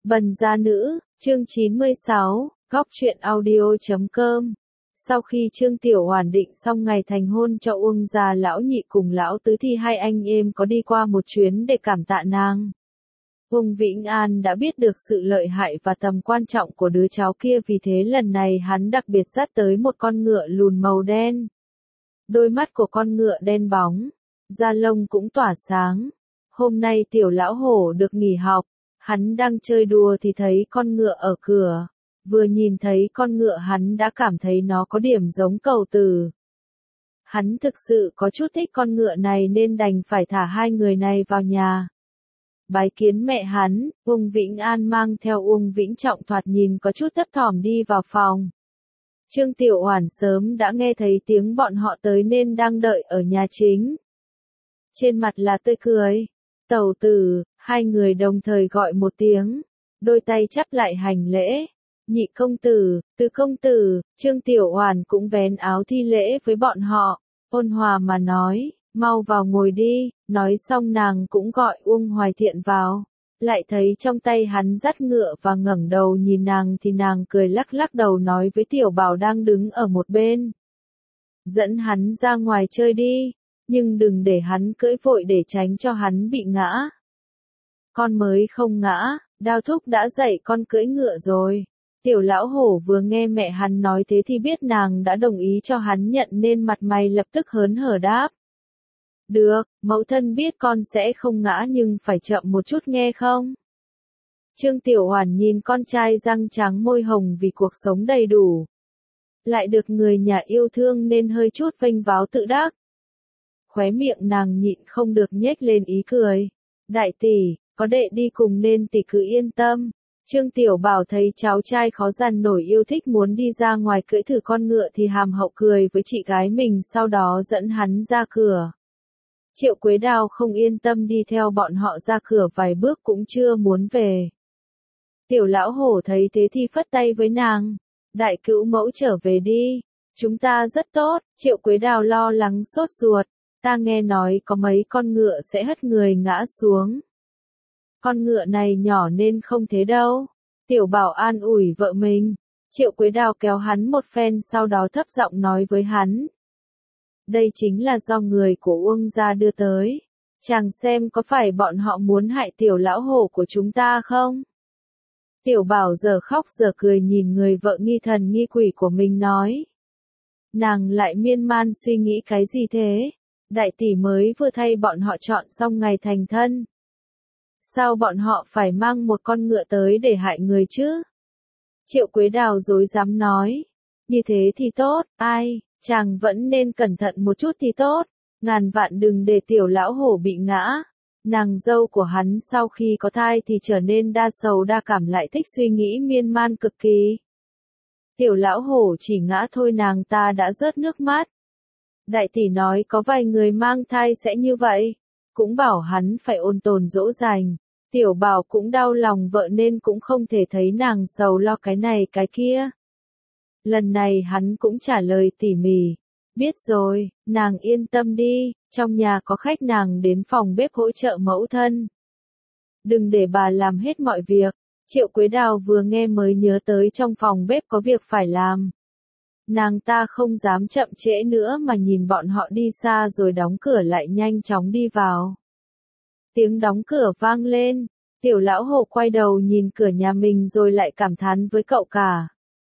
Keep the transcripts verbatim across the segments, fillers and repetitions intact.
Bần gia nữ, chương chín mươi sáu, góc truyện audio chấm com. Sau khi Trương Tiểu Hoàn định xong ngày thành hôn cho Uông gia lão nhị cùng lão tứ thì hai anh em có đi qua một chuyến để cảm tạ nàng. Uông Vĩnh An đã biết được sự lợi hại và tầm quan trọng của đứa cháu kia, vì thế lần này hắn đặc biệt dắt tới một con ngựa lùn màu đen. Đôi mắt của con ngựa đen bóng, da lông cũng tỏa sáng. Hôm nay Tiểu lão hổ được nghỉ học. Hắn đang chơi đùa thì thấy con ngựa ở cửa. Vừa nhìn thấy con ngựa hắn đã cảm thấy nó có điểm giống Cầu Tử. Hắn thực sự có chút thích con ngựa này nên đành phải thả hai người này vào nhà. Bái kiến mẹ hắn, Uông Vĩnh An mang theo Uông Vĩnh Trọng thoạt nhìn có chút thấp thỏm đi vào phòng. Trương Tiểu Hoàn sớm đã nghe thấy tiếng bọn họ tới nên đang đợi ở nhà chính. Trên mặt là tươi cười. Tẩu tử, hai người đồng thời gọi một tiếng, đôi tay chắp lại hành lễ. Nhị công tử, tứ công tử, Trương Tiểu Hoàn cũng vén áo thi lễ với bọn họ, ôn hòa mà nói, mau vào ngồi đi. Nói xong nàng cũng gọi Uông Hoài Thiện vào, lại thấy trong tay hắn dắt ngựa và ngẩng đầu nhìn nàng thì nàng cười lắc lắc đầu nói với Tiểu Bảo đang đứng ở một bên. Dẫn hắn ra ngoài chơi đi. Nhưng đừng để hắn cưỡi vội để tránh cho hắn bị ngã. Con mới không ngã, Đao thúc đã dạy con cưỡi ngựa rồi. Tiểu lão hổ vừa nghe mẹ hắn nói thế thì biết nàng đã đồng ý cho hắn nhận nên mặt mày lập tức hớn hở đáp. Được, mẫu thân biết con sẽ không ngã nhưng phải chậm một chút nghe không? Trương Tiểu Hoàn nhìn con trai răng trắng môi hồng vì cuộc sống đầy đủ. Lại được người nhà yêu thương nên hơi chút vênh váo tự đắc. Khóe miệng nàng nhịn không được nhếch lên ý cười. Đại tỷ, có đệ đi cùng nên tỷ cứ yên tâm. Trương Tiểu Bảo thấy cháu trai khó dằn nổi yêu thích muốn đi ra ngoài cưỡi thử con ngựa thì hàm hậu cười với chị gái mình, sau đó dẫn hắn ra cửa. Triệu Quế Đào không yên tâm đi theo bọn họ ra cửa vài bước cũng chưa muốn về. Tiểu lão hổ thấy thế thì phất tay với nàng. Đại cữu mẫu trở về đi. Chúng ta rất tốt. Triệu Quế Đào lo lắng sốt ruột. Ta nghe nói có mấy con ngựa sẽ hất người ngã xuống. Con ngựa này nhỏ nên không thế đâu. Tiểu Bảo an ủi vợ mình. Triệu Quế Đào kéo hắn một phen sau đó thấp giọng nói với hắn. Đây chính là do người của Uông gia đưa tới. Chàng xem có phải bọn họ muốn hại tiểu lão hổ của chúng ta không? Tiểu Bảo giờ khóc giờ cười nhìn người vợ nghi thần nghi quỷ của mình nói. Nàng lại miên man suy nghĩ cái gì thế? Đại tỷ mới vừa thay bọn họ chọn xong ngày thành thân. Sao bọn họ phải mang một con ngựa tới để hại người chứ? Triệu Quế Đào dối dám nói. Như thế thì tốt, ai, chàng vẫn nên cẩn thận một chút thì tốt. Ngàn vạn đừng để tiểu lão hổ bị ngã. Nàng dâu của hắn sau khi có thai thì trở nên đa sầu đa cảm, lại thích suy nghĩ miên man cực kỳ. Tiểu lão hổ chỉ ngã thôi nàng ta đã rớt nước mắt. Đại tỷ nói có vài người mang thai sẽ như vậy, cũng bảo hắn phải ôn tồn dỗ dành. Tiểu Bảo cũng đau lòng vợ nên cũng không thể thấy nàng sầu lo cái này cái kia. Lần này hắn cũng trả lời tỉ mỉ. Biết rồi, nàng yên tâm đi, trong nhà có khách nàng đến phòng bếp hỗ trợ mẫu thân. Đừng để bà làm hết mọi việc. Triệu Quế Đào vừa nghe mới nhớ tới trong phòng bếp có việc phải làm. Nàng ta không dám chậm trễ nữa mà nhìn bọn họ đi xa rồi đóng cửa lại nhanh chóng đi vào. Tiếng đóng cửa vang lên, tiểu lão hổ quay đầu nhìn cửa nhà mình rồi lại cảm thán với cậu cả.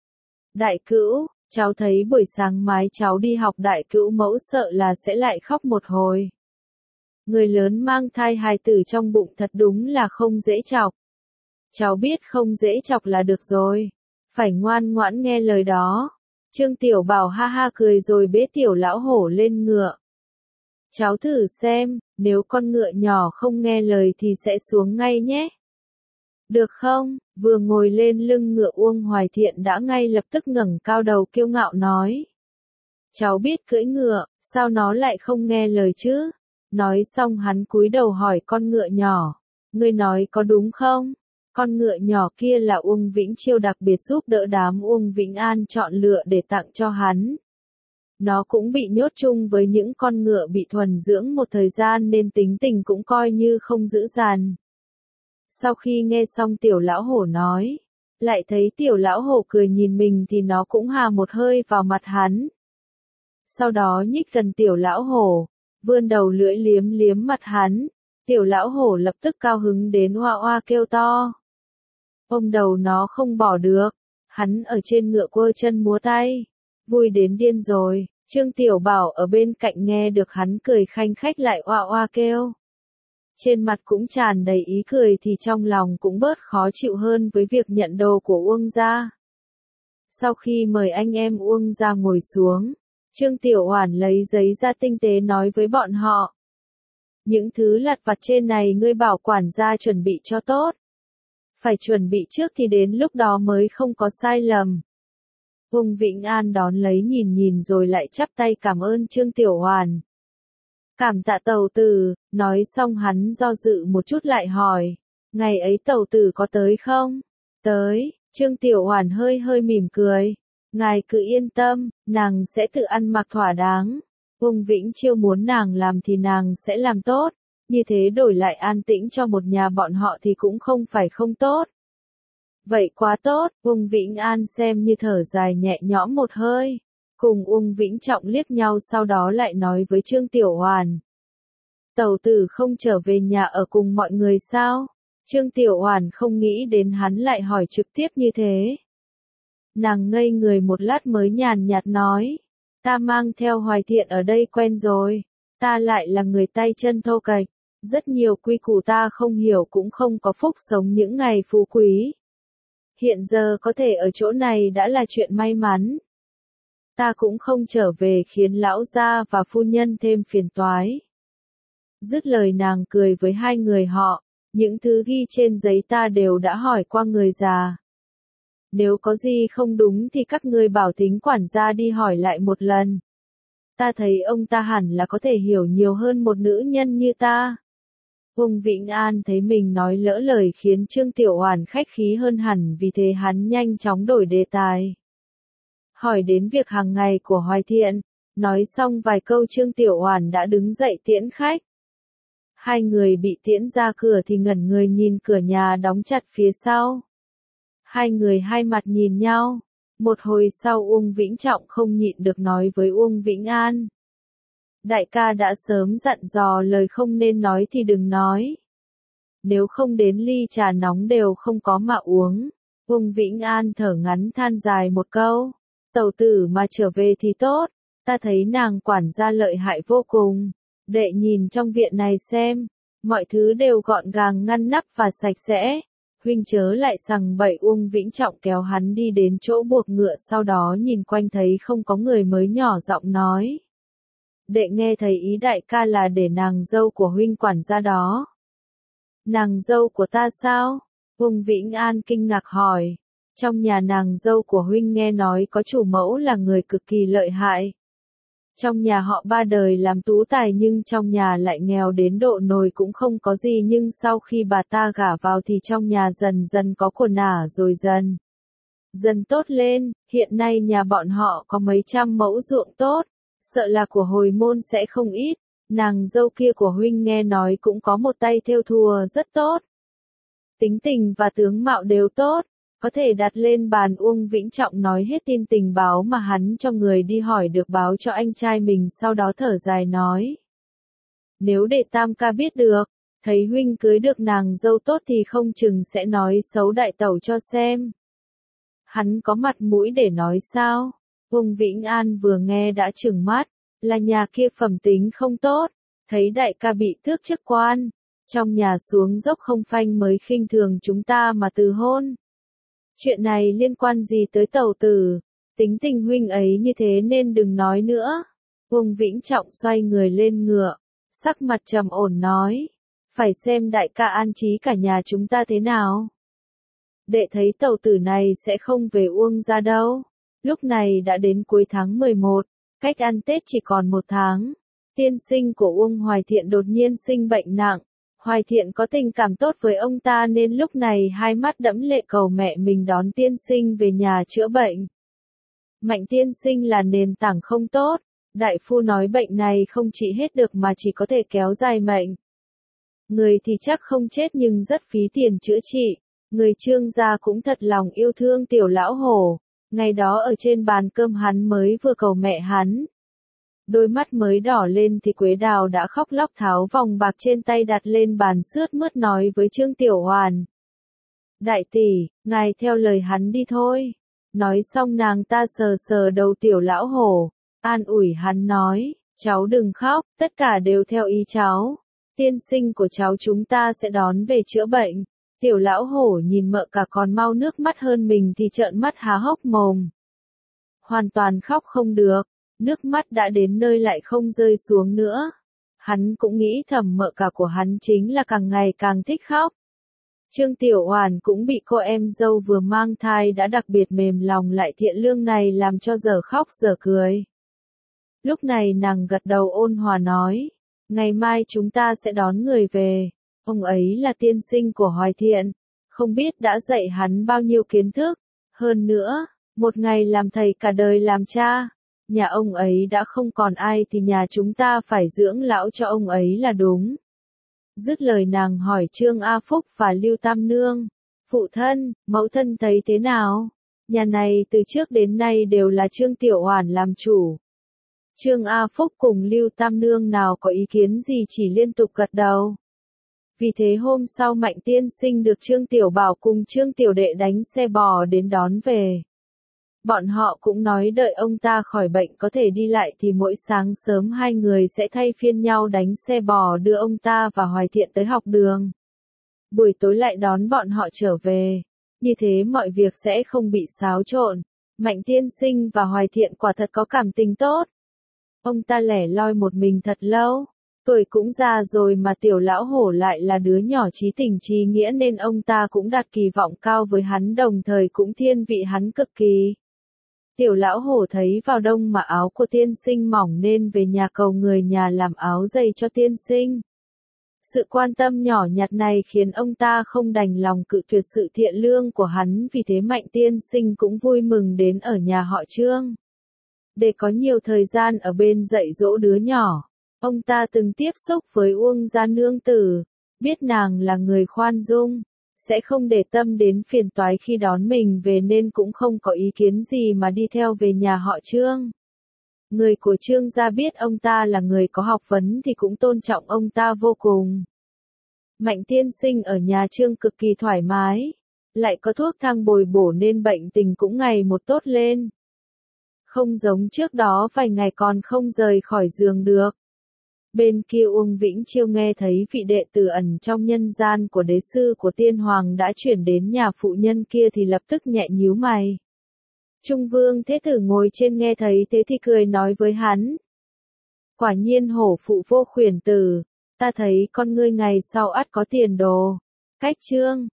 Đại cữu, cháu thấy buổi sáng mai cháu đi học đại cữu mẫu sợ là sẽ lại khóc một hồi. Người lớn mang thai hài tử trong bụng thật đúng là không dễ chọc. Cháu biết không dễ chọc là được rồi, phải ngoan ngoãn nghe lời đó. Trương Tiểu Bảo ha ha cười rồi bế tiểu lão hổ lên ngựa. Cháu thử xem, nếu con ngựa nhỏ không nghe lời thì sẽ xuống ngay nhé. Được không? Vừa ngồi lên lưng ngựa Uông Hoài Thiện đã ngay lập tức ngẩng cao đầu kiêu ngạo nói. Cháu biết cưỡi ngựa, sao nó lại không nghe lời chứ? Nói xong hắn cúi đầu hỏi con ngựa nhỏ. Ngươi nói có đúng không? Con ngựa nhỏ kia là Uông Vĩnh Chiêu đặc biệt giúp đỡ đám Uông Vĩnh An chọn lựa để tặng cho hắn. Nó cũng bị nhốt chung với những con ngựa bị thuần dưỡng một thời gian nên tính tình cũng coi như không dữ dằn. Sau khi nghe xong tiểu lão hổ nói, lại thấy tiểu lão hổ cười nhìn mình thì nó cũng hà một hơi vào mặt hắn. Sau đó nhích gần tiểu lão hổ, vươn đầu lưỡi liếm liếm mặt hắn, tiểu lão hổ lập tức cao hứng đến oa oa kêu to. Ôm đầu nó không bỏ được, hắn ở trên ngựa quơ chân múa tay, vui đến điên rồi. Trương Tiểu Bảo ở bên cạnh nghe được hắn cười khanh khách lại oa oa kêu. Trên mặt cũng tràn đầy ý cười thì trong lòng cũng bớt khó chịu hơn với việc nhận đồ của Uông gia. Sau khi mời anh em Uông gia ngồi xuống, Trương Tiểu Oản lấy giấy ra tinh tế nói với bọn họ. Những thứ lặt vặt trên này ngươi bảo quản gia chuẩn bị cho tốt. Phải chuẩn bị trước thì đến lúc đó mới không có sai lầm. Uông Vĩnh An đón lấy nhìn nhìn rồi lại chắp tay cảm ơn Trương Tiểu Oản. Cảm tạ tẩu tử, nói xong hắn do dự một chút lại hỏi, ngày ấy tẩu tử có tới không? Tới, Trương Tiểu Oản hơi hơi mỉm cười, ngài cứ yên tâm, nàng sẽ tự ăn mặc thỏa đáng. Uông Vĩnh Chiêu muốn nàng làm thì nàng sẽ làm tốt, như thế đổi lại an tĩnh cho một nhà bọn họ thì cũng không phải không tốt. Vậy quá tốt, Uông Vĩnh An xem như thở dài nhẹ nhõm một hơi, cùng Uông Vĩnh Trọng liếc nhau sau đó lại nói với Trương Tiểu Oản. Tẩu tử không trở về nhà ở cùng mọi người sao? Trương Tiểu Oản không nghĩ đến hắn lại hỏi trực tiếp như thế. Nàng ngây người một lát mới nhàn nhạt nói, ta mang theo Hoài Thiện ở đây quen rồi, ta lại là người tay chân thô kệch, rất nhiều quy củ ta không hiểu cũng không có phúc sống những ngày phú quý. Hiện giờ có thể ở chỗ này đã là chuyện may mắn. Ta cũng không trở về khiến lão gia và phu nhân thêm phiền toái. Dứt lời nàng cười với hai người họ, những thứ ghi trên giấy ta đều đã hỏi qua người già. Nếu có gì không đúng thì các ngươi bảo tính quản gia đi hỏi lại một lần. Ta thấy ông ta hẳn là có thể hiểu nhiều hơn một nữ nhân như ta. Uông Vĩnh An thấy mình nói lỡ lời khiến Trương Tiểu Oản khách khí hơn hẳn, vì thế hắn nhanh chóng đổi đề tài. Hỏi đến việc hàng ngày của Hoài Thiện, nói xong vài câu Trương Tiểu Oản đã đứng dậy tiễn khách. Hai người bị tiễn ra cửa thì ngẩn người nhìn cửa nhà đóng chặt phía sau. Hai người hai mặt nhìn nhau, một hồi sau Uông Vĩnh Trọng không nhịn được nói với Uông Vĩnh An. Đại ca đã sớm dặn dò lời không nên nói thì đừng nói. Nếu không đến ly trà nóng đều không có mà uống. Uông Vĩnh An thở ngắn than dài một câu. Tẩu tử mà trở về thì tốt, ta thấy nàng quản gia lợi hại vô cùng. Đệ nhìn trong viện này xem, mọi thứ đều gọn gàng ngăn nắp và sạch sẽ. Huynh chớ lại sằng bậy. Uông Vĩnh Trọng kéo hắn đi đến chỗ buộc ngựa, sau đó nhìn quanh thấy không có người mới nhỏ giọng nói. Đệ nghe thấy ý đại ca là để nàng dâu của huynh quản gia đó. Nàng dâu của ta sao? Uông Vĩnh An kinh ngạc hỏi. Trong nhà nàng dâu của huynh nghe nói có chủ mẫu là người cực kỳ lợi hại. Trong nhà họ ba đời làm tú tài nhưng trong nhà lại nghèo đến độ nồi cũng không có gì, nhưng sau khi bà ta gả vào thì trong nhà dần dần có của nả rồi dần dần tốt lên, hiện nay nhà bọn họ có mấy trăm mẫu ruộng tốt, sợ là của hồi môn sẽ không ít. Nàng dâu kia của huynh nghe nói cũng có một tay thêu thùa rất tốt. Tính tình và tướng mạo đều tốt, có thể đặt lên bàn. Uông Vĩnh Trọng nói hết tin tình báo mà hắn cho người đi hỏi được báo cho anh trai mình, sau đó thở dài nói. Nếu để tam ca biết được, thấy huynh cưới được nàng dâu tốt thì không chừng sẽ nói xấu đại tẩu cho xem. Hắn có mặt mũi để nói sao? Uông Vĩnh An vừa nghe đã trừng mắt, là nhà kia phẩm tính không tốt, thấy đại ca bị tước chức quan, trong nhà xuống dốc không phanh mới khinh thường chúng ta mà từ hôn. Chuyện này liên quan gì tới tẩu tử, tính tình huynh ấy như thế nên đừng nói nữa. Uông Vĩnh Trọng xoay người lên ngựa, sắc mặt trầm ổn nói, phải xem đại ca an trí cả nhà chúng ta thế nào. Đệ thấy tẩu tử này sẽ không về Uông gia đâu. Lúc này đã đến cuối tháng mười một, cách ăn Tết chỉ còn một tháng. Tiên sinh của Uông Hoài Thiện đột nhiên sinh bệnh nặng. Hoài Thiện có tình cảm tốt với ông ta nên lúc này hai mắt đẫm lệ cầu mẹ mình đón tiên sinh về nhà chữa bệnh. Mạnh tiên sinh là nền tảng không tốt, đại phu nói bệnh này không trị hết được mà chỉ có thể kéo dài mệnh. Người thì chắc không chết nhưng rất phí tiền chữa trị. Người Trương gia cũng thật lòng yêu thương tiểu lão hổ. Ngày đó ở trên bàn cơm hắn mới vừa cầu mẹ hắn. Đôi mắt mới đỏ lên thì Quế Đào đã khóc lóc tháo vòng bạc trên tay đặt lên bàn sướt mướt nói với Trương Tiểu Hoàn. Đại tỷ, ngài theo lời hắn đi thôi. Nói xong nàng ta sờ sờ đầu tiểu lão hổ, an ủi hắn nói, cháu đừng khóc, tất cả đều theo ý cháu. Tiên sinh của cháu chúng ta sẽ đón về chữa bệnh. Tiểu lão hổ nhìn mợ cả còn mau nước mắt hơn mình thì trợn mắt há hốc mồm. Hoàn toàn khóc không được, nước mắt đã đến nơi lại không rơi xuống nữa. Hắn cũng nghĩ thầm mợ cả của hắn chính là càng ngày càng thích khóc. Trương Tiểu Hoàn cũng bị cô em dâu vừa mang thai đã đặc biệt mềm lòng lại thiện lương này làm cho giờ khóc giờ cười. Lúc này nàng gật đầu ôn hòa nói, ngày mai chúng ta sẽ đón người về. Ông ấy là tiên sinh của Hoài Thiện, không biết đã dạy hắn bao nhiêu kiến thức. Hơn nữa, một ngày làm thầy cả đời làm cha. Nhà ông ấy đã không còn ai thì nhà chúng ta phải dưỡng lão cho ông ấy là đúng. Dứt lời nàng hỏi Trương A Phúc và Lưu Tam Nương, phụ thân, mẫu thân thấy thế nào? Nhà này từ trước đến nay đều là Trương Tiểu Hoàn làm chủ. Trương A Phúc cùng Lưu Tam Nương nào có ý kiến gì chỉ liên tục gật đầu. Vì thế hôm sau Mạnh tiên sinh được Trương Tiểu Bảo cùng Trương Tiểu Đệ đánh xe bò đến đón về. Bọn họ cũng nói đợi ông ta khỏi bệnh có thể đi lại thì mỗi sáng sớm hai người sẽ thay phiên nhau đánh xe bò đưa ông ta và Hoài Thiện tới học đường. Buổi tối lại đón bọn họ trở về. Như thế mọi việc sẽ không bị xáo trộn. Mạnh tiên sinh và Hoài Thiện quả thật có cảm tình tốt. Ông ta lẻ loi một mình thật lâu. Tuổi cũng già rồi mà tiểu lão hổ lại là đứa nhỏ trí tình trí nghĩa nên ông ta cũng đặt kỳ vọng cao với hắn đồng thời cũng thiên vị hắn cực kỳ. Tiểu lão hổ thấy vào đông mà áo của tiên sinh mỏng nên về nhà cầu người nhà làm áo dày cho tiên sinh. Sự quan tâm nhỏ nhặt này khiến ông ta không đành lòng cự tuyệt sự thiện lương của hắn vì thế Mạnh tiên sinh cũng vui mừng đến ở nhà họ Trương. Để có nhiều thời gian ở bên dạy dỗ đứa nhỏ, ông ta từng tiếp xúc với Uông gia nương tử, biết nàng là người khoan dung. Sẽ không để tâm đến phiền toái khi đón mình về nên cũng không có ý kiến gì mà đi theo về nhà họ Trương. Người của Trương gia biết ông ta là người có học vấn thì cũng tôn trọng ông ta vô cùng. Mạnh tiên sinh ở nhà Trương cực kỳ thoải mái, lại có thuốc thang bồi bổ nên bệnh tình cũng ngày một tốt lên. Không giống trước đó vài ngày còn không rời khỏi giường được. Bên kia Uông Vĩnh Chiêu nghe thấy vị đệ tử ẩn trong nhân gian của đế sư của tiên hoàng đã chuyển đến nhà phụ nhân kia thì lập tức nhẹ nhíu mày. Trung vương thế tử ngồi trên nghe thấy thế thì cười nói với hắn. Quả nhiên hổ phụ vô khuyển tử, ta thấy con ngươi ngày sau ắt có tiền đồ. Cách Trương,